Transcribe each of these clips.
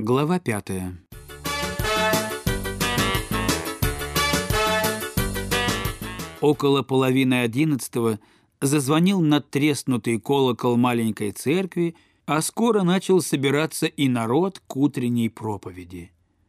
Глава 5. Около половины 11 зазвонил надтреснутый колокол маленькой церкви, а скоро начал собираться и народ к утренней проповеди.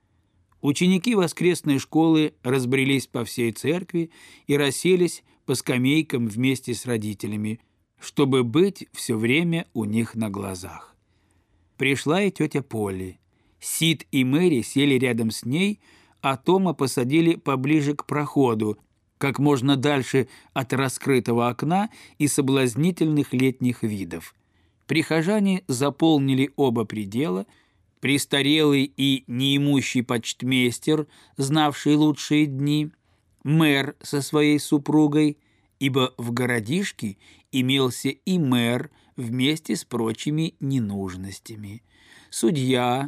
Ученики воскресной школы разбрелись по всей церкви и расселись по скамейкам вместе с родителями, чтобы быть все время у них на глазах. Пришла и тетя Полли. Сид и Мэри сели рядом с ней, а Тома посадили поближе к проходу, как можно дальше от раскрытого окна и соблазнительных летних видов. Прихожане заполнили оба предела. Престарелый и неимущий почтмейстер, знавший лучшие дни, мэр со своей супругой, ибо в городишке имелся и мэр вместе с прочими ненужностями, судья,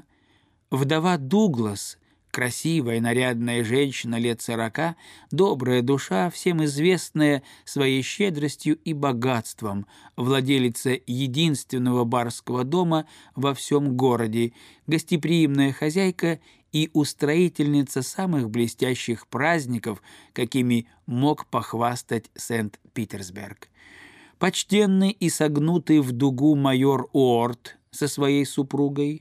вдова Дуглас, красивая нарядная женщина лет 40, добрая душа, всем известная своей щедростью и богатством, владелица единственного барского дома во всем городе, гостеприимная хозяйка и устроительница самых блестящих праздников, какими мог похвастать Сент-Питерсберг. Почтенный и согнутый в дугу майор Уорд со своей супругой,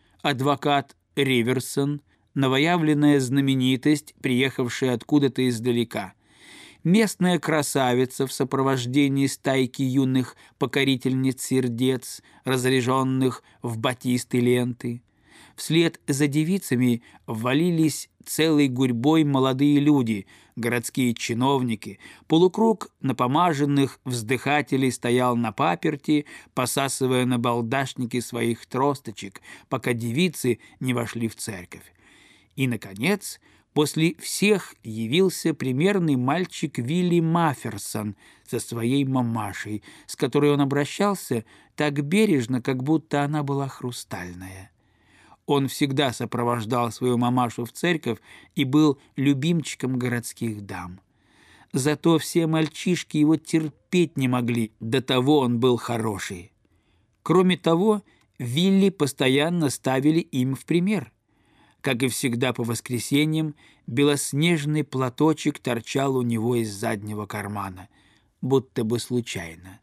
адвокат Риверсон, новоявленная знаменитость, приехавшая откуда-то издалека, местная красавица в сопровождении стайки юных покорительниц сердец, разряженных в батисты ленты. Вслед за девицами ввалились целой гурьбой молодые люди, городские чиновники. Полукруг напомаженных вздыхателей стоял на паперти, посасывая на балдашнике своих тросточек, пока девицы не вошли в церковь. И, наконец, после всех явился примерный мальчик Вилли Мафферсон со своей мамашей, с которой он обращался так бережно, как будто она была хрустальная. Он всегда сопровождал свою мамашу в церковь и был любимчиком городских дам. Зато все мальчишки его терпеть не могли, до того он был хороший. Кроме того, Вилли постоянно ставили им в пример. Как и всегда по воскресеньям, белоснежный платочек торчал у него из заднего кармана, будто бы случайно.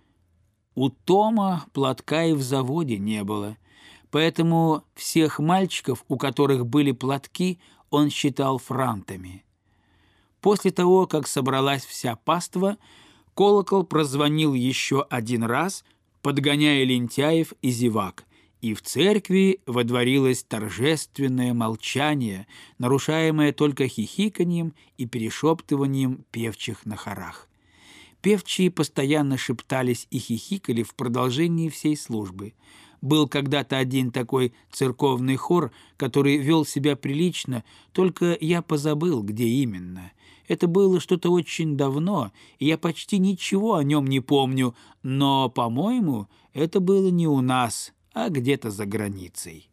У Тома платка и в заводе не было, поэтому всех мальчиков, у которых были платки, он считал франтами. После того, как собралась вся паства, колокол прозвонил еще один раз, подгоняя лентяев и зевак, и в церкви водворилось торжественное молчание, нарушаемое только хихиканьем и перешептыванием певчих на хорах. Певчие постоянно шептались и хихикали в продолжении всей службы. Был когда-то один такой церковный хор, который вел себя прилично, только я позабыл, где именно. Это было что-то очень давно, и я почти ничего о нем не помню, но, по-моему, это было не у нас, а где-то за границей.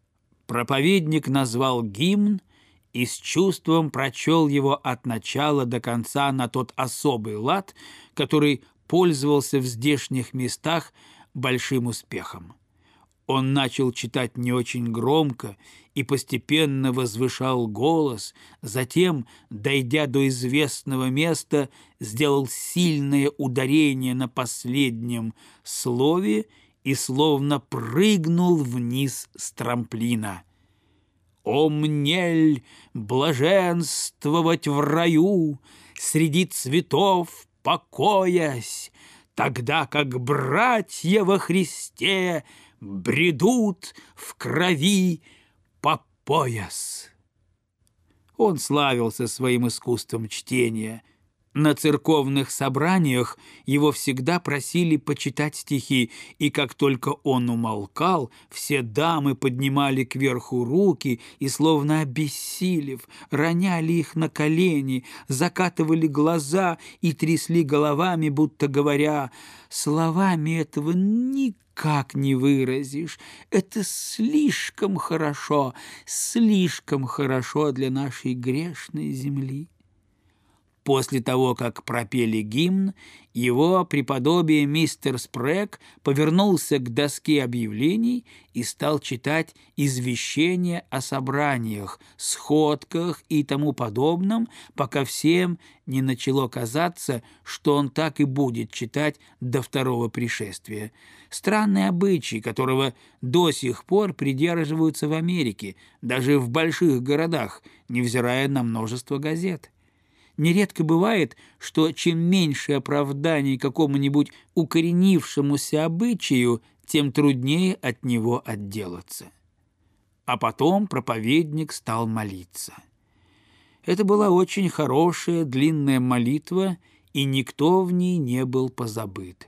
Проповедник назвал гимн и с чувством прочел его от начала до конца на тот особый лад, который пользовался в здешних местах большим успехом. Он начал читать не очень громко и постепенно возвышал голос, затем, дойдя до известного места, сделал сильное ударение на последнем слове и словно прыгнул вниз с трамплина. «О мнель блаженствовать в раю, среди цветов покоясь, тогда как братья во Христе бредут в крови по пояс». Он славился своим искусством чтения. На церковных собраниях его всегда просили почитать стихи, и как только он умолкал, все дамы поднимали кверху руки и, словно обессилев, роняли их на колени, закатывали глаза и трясли головами, будто говоря: «Словами этого никак не выразишь, это слишком хорошо для нашей грешной земли». После того, как пропели гимн, его преподобие мистер Спрэг повернулся к доске объявлений и стал читать извещения о собраниях, сходках и тому подобном, пока всем не начало казаться, что он так и будет читать до второго пришествия. Странный обычай, которого до сих пор придерживаются в Америке, даже в больших городах, невзирая на множество газет. Нередко бывает, что чем меньше оправданий какому-нибудь укоренившемуся обычаю, тем труднее от него отделаться. А потом проповедник стал молиться. Это была очень хорошая длинная молитва, и никто в ней не был позабыт.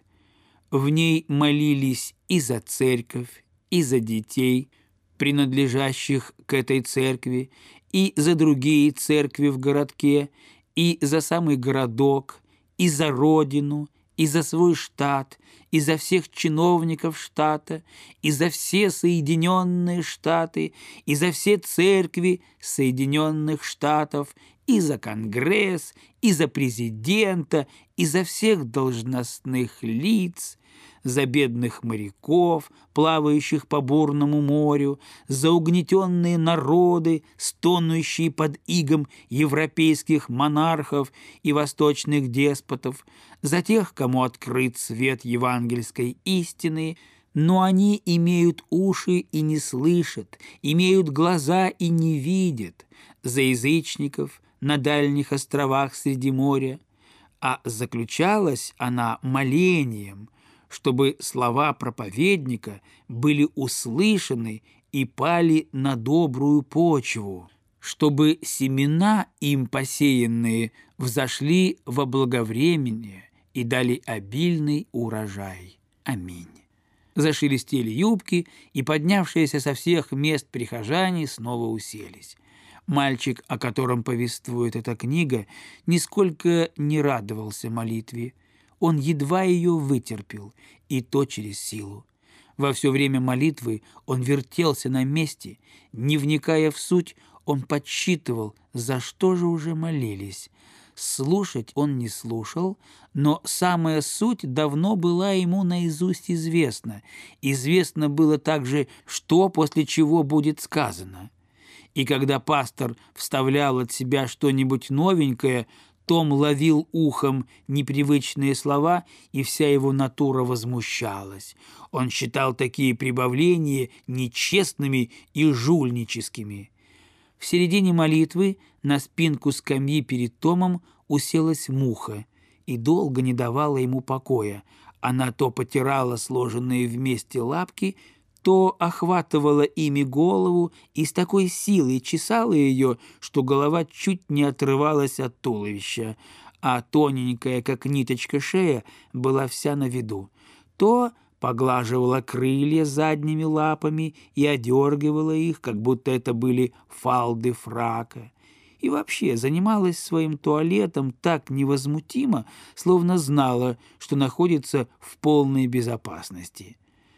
В ней молились и за церковь, и за детей, принадлежащих к этой церкви, и за другие церкви в городке, и за самый городок, и за родину, и за свой штат, и за всех чиновников штата, и за все Соединенные Штаты, и за все церкви Соединенных Штатов, и за Конгресс, и за президента, и за всех должностных лиц, за бедных моряков, плавающих по бурному морю, за угнетенные народы, стонущие под игом европейских монархов и восточных деспотов, за тех, кому открыт свет евангельской истины, но они имеют уши и не слышат, имеют глаза и не видят, за язычников на дальних островах среди моря, а заключалась она молением, чтобы слова проповедника были услышаны и пали на добрую почву, чтобы семена, им посеянные, взошли во благовременье и дали обильный урожай. Аминь. Зашелестели юбки, и поднявшиеся со всех мест прихожане снова уселись. Мальчик, о котором повествует эта книга, нисколько не радовался молитве. Он едва ее вытерпел, и то через силу. Во все время молитвы он вертелся на месте, не вникая в суть, он подсчитывал, за что же уже молились. Слушать он не слушал, но самая суть давно была ему наизусть известна. Известно было также, что после чего будет сказано. И когда пастор вставлял от себя что-нибудь новенькое, Том ловил ухом непривычные слова, и вся его натура возмущалась. Он считал такие прибавления нечестными и жульническими. В середине молитвы на спинку скамьи перед Томом уселась муха и долго не давала ему покоя. Она то потирала сложенные вместе лапки, то охватывала ими голову и с такой силой чесала ее, что голова чуть не отрывалась от туловища, а тоненькая, как ниточка, шея была вся на виду. То поглаживала крылья задними лапами и одергивала их, как будто это были фалды фрака. И вообще занималась своим туалетом так невозмутимо, словно знала, что находится в полной безопасности.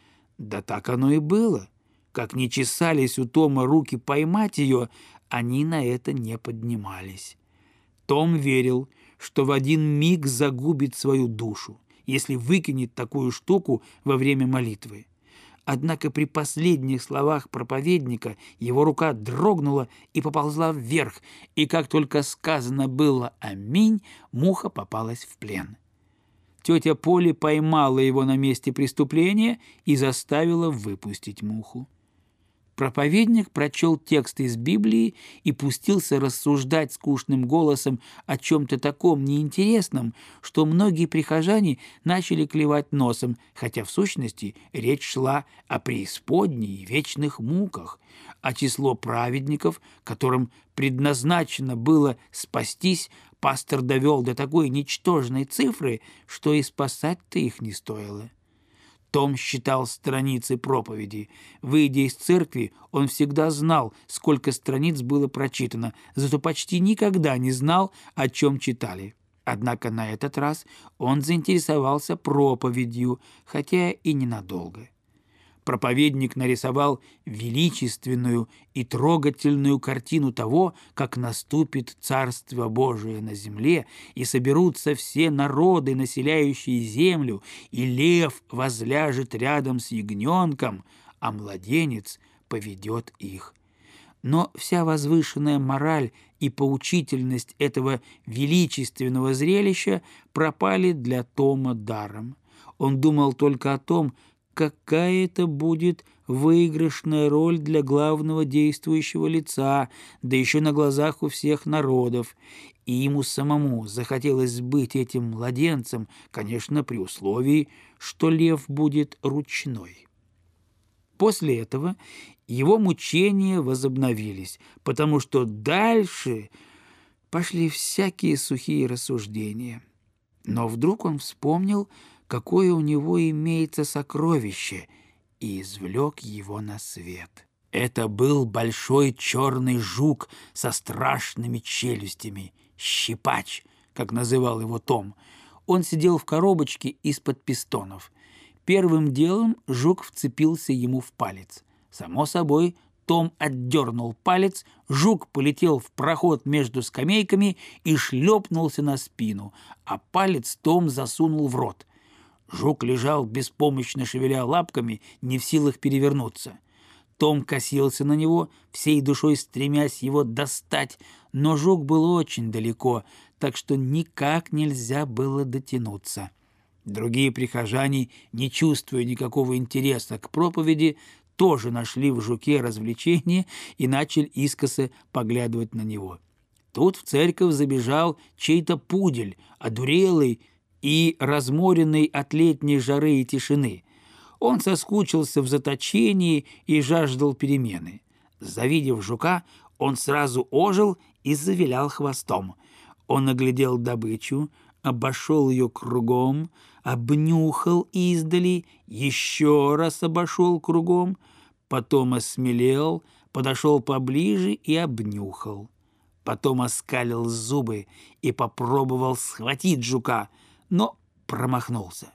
Да так оно и было. Как ни чесались у Тома руки поймать ее, они на это не поднимались. Том верил, что в один миг загубит свою душу, если выкинет такую штуку во время молитвы. Однако при последних словах проповедника его рука дрогнула и поползла вверх, и как только сказано было «Аминь», муха попалась в плен. Тетя Поли поймала его на месте преступления и заставила выпустить муху. Проповедник прочел текст из Библии и пустился рассуждать скучным голосом о чем-то таком неинтересном, что многие прихожане начали клевать носом, хотя в сущности речь шла о преисподней и вечных муках, а число праведников, которым предназначено было спастись, пастор довел до такой ничтожной цифры, что и спасать-то их не стоило. Том считал страницы проповеди. Выйдя из церкви, он всегда знал, сколько страниц было прочитано, зато почти никогда не знал, о чем читали. Однако на этот раз он заинтересовался проповедью, хотя и ненадолго. Проповедник нарисовал величественную и трогательную картину того, как наступит Царство Божие на земле, и соберутся все народы, населяющие землю, и лев возляжет рядом с ягненком, а младенец поведет их. Но вся возвышенная мораль и поучительность этого величественного зрелища пропали для Тома даром. Он думал только о том, какая это будет выигрышная роль для главного действующего лица, да еще на глазах у всех народов. И ему самому захотелось быть этим младенцем, конечно, при условии, что лев будет ручной. После этого его мучения возобновились, потому что дальше пошли всякие сухие рассуждения. Но вдруг он вспомнил, какое у него имеется сокровище, и извлек его на свет. Это был большой черный жук со страшными челюстями, щипач, как называл его Том. Он сидел в коробочке из-под пистонов. Первым делом жук вцепился ему в палец. Само собой, Том отдернул палец, жук полетел в проход между скамейками и шлепнулся на спину, а палец Том засунул в рот. Жук лежал, беспомощно шевеля лапками, не в силах перевернуться. Том косился на него, всей душой стремясь его достать, но жук был очень далеко, так что никак нельзя было дотянуться. Другие прихожане, не чувствуя никакого интереса к проповеди, тоже нашли в жуке развлечение и начали искоса поглядывать на него. Тут в церковь забежал чей-то пудель, одурелый и разморенный от летней жары и тишины. Он соскучился в заточении и жаждал перемены. Завидев жука, он сразу ожил и завилял хвостом. Он оглядел добычу, обошел ее кругом, обнюхал издали, еще раз обошел кругом, потом осмелел, подошел поближе и обнюхал. Потом оскалил зубы и попробовал схватить жука, но промахнулся.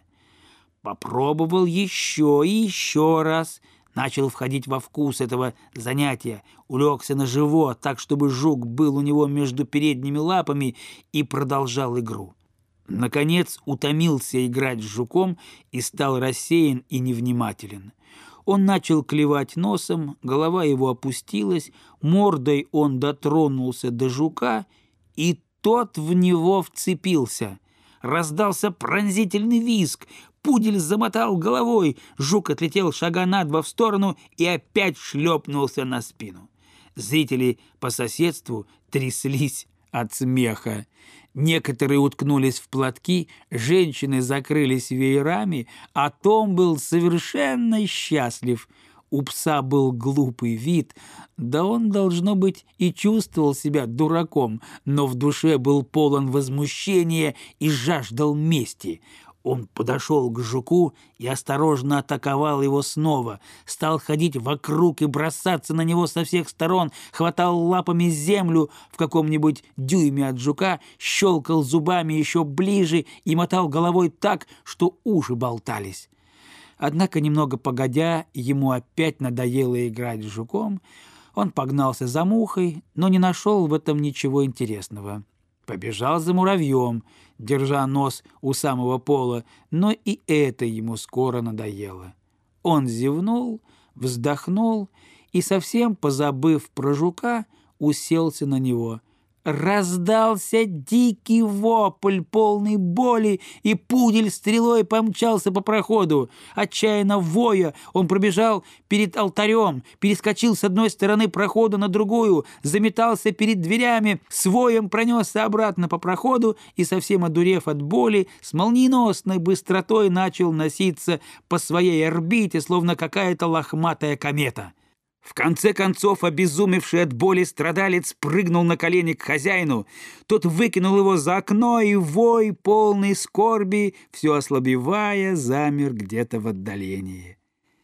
Попробовал еще и еще раз, начал входить во вкус этого занятия, улегся на живот так, чтобы жук был у него между передними лапами, и продолжал игру. Наконец утомился играть с жуком и стал рассеян и невнимателен. Он начал клевать носом, голова его опустилась, мордой он дотронулся до жука, и тот в него вцепился. Раздался пронзительный визг, пудель замотал головой, жук отлетел шага на два в сторону и опять шлепнулся на спину. Зрители по соседству тряслись от смеха. Некоторые уткнулись в платки, женщины закрылись веерами, а Том был совершенно счастлив. У пса был глупый вид, да он, должно быть, и чувствовал себя дураком, но в душе был полон возмущения и жаждал мести. Он подошел к жуку и осторожно атаковал его снова, стал ходить вокруг и бросаться на него со всех сторон, хватал лапами землю в каком-нибудь дюйме от жука, щелкал зубами еще ближе и мотал головой так, что уши болтались. Однако, немного погодя, ему опять надоело играть с жуком. Он погнался за мухой, но не нашел в этом ничего интересного. Побежал за муравьем, держа нос у самого пола, но и это ему скоро надоело. Он зевнул, вздохнул и, совсем позабыв про жука, уселся на него. Раздался дикий вопль, полный боли, и пудель стрелой помчался по проходу. Отчаянно воя, он пробежал перед алтарем, перескочил с одной стороны прохода на другую, заметался перед дверями, с воем пронесся обратно по проходу и, совсем одурев от боли, с молниеносной быстротой начал носиться по своей орбите, словно какая-то лохматая комета. В конце концов, обезумевший от боли страдалец прыгнул на колени к хозяину. Тот выкинул его за окно, и вой, полный скорби, все ослабевая, замер где-то в отдалении.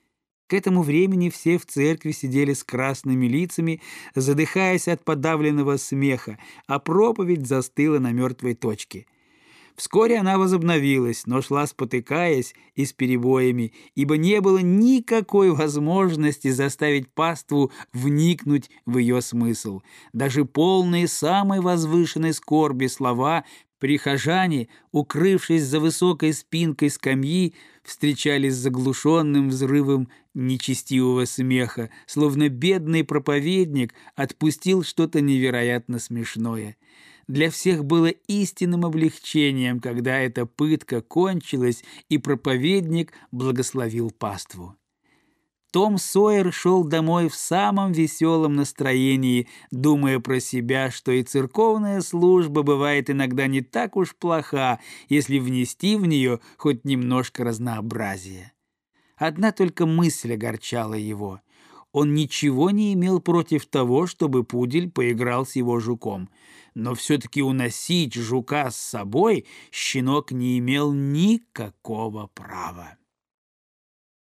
К этому времени все в церкви сидели с красными лицами, задыхаясь от подавленного смеха, а проповедь застыла на мертвой точке. Вскоре она возобновилась, но шла спотыкаясь и с перебоями, ибо не было никакой возможности заставить паству вникнуть в ее смысл. Даже полные самой возвышенной скорби слова прихожане, укрывшись за высокой спинкой скамьи, встречались с заглушенным взрывом нечестивого смеха, словно бедный проповедник отпустил что-то невероятно смешное. Для всех было истинным облегчением, когда эта пытка кончилась, и проповедник благословил паству. Том Сойер шел домой в самом веселом настроении, думая про себя, что и церковная служба бывает иногда не так уж плоха, если внести в нее хоть немножко разнообразия. Одна только мысль огорчала его. Он ничего не имел против того, чтобы пудель поиграл с его жуком. Но все-таки уносить жука с собой щенок не имел никакого права.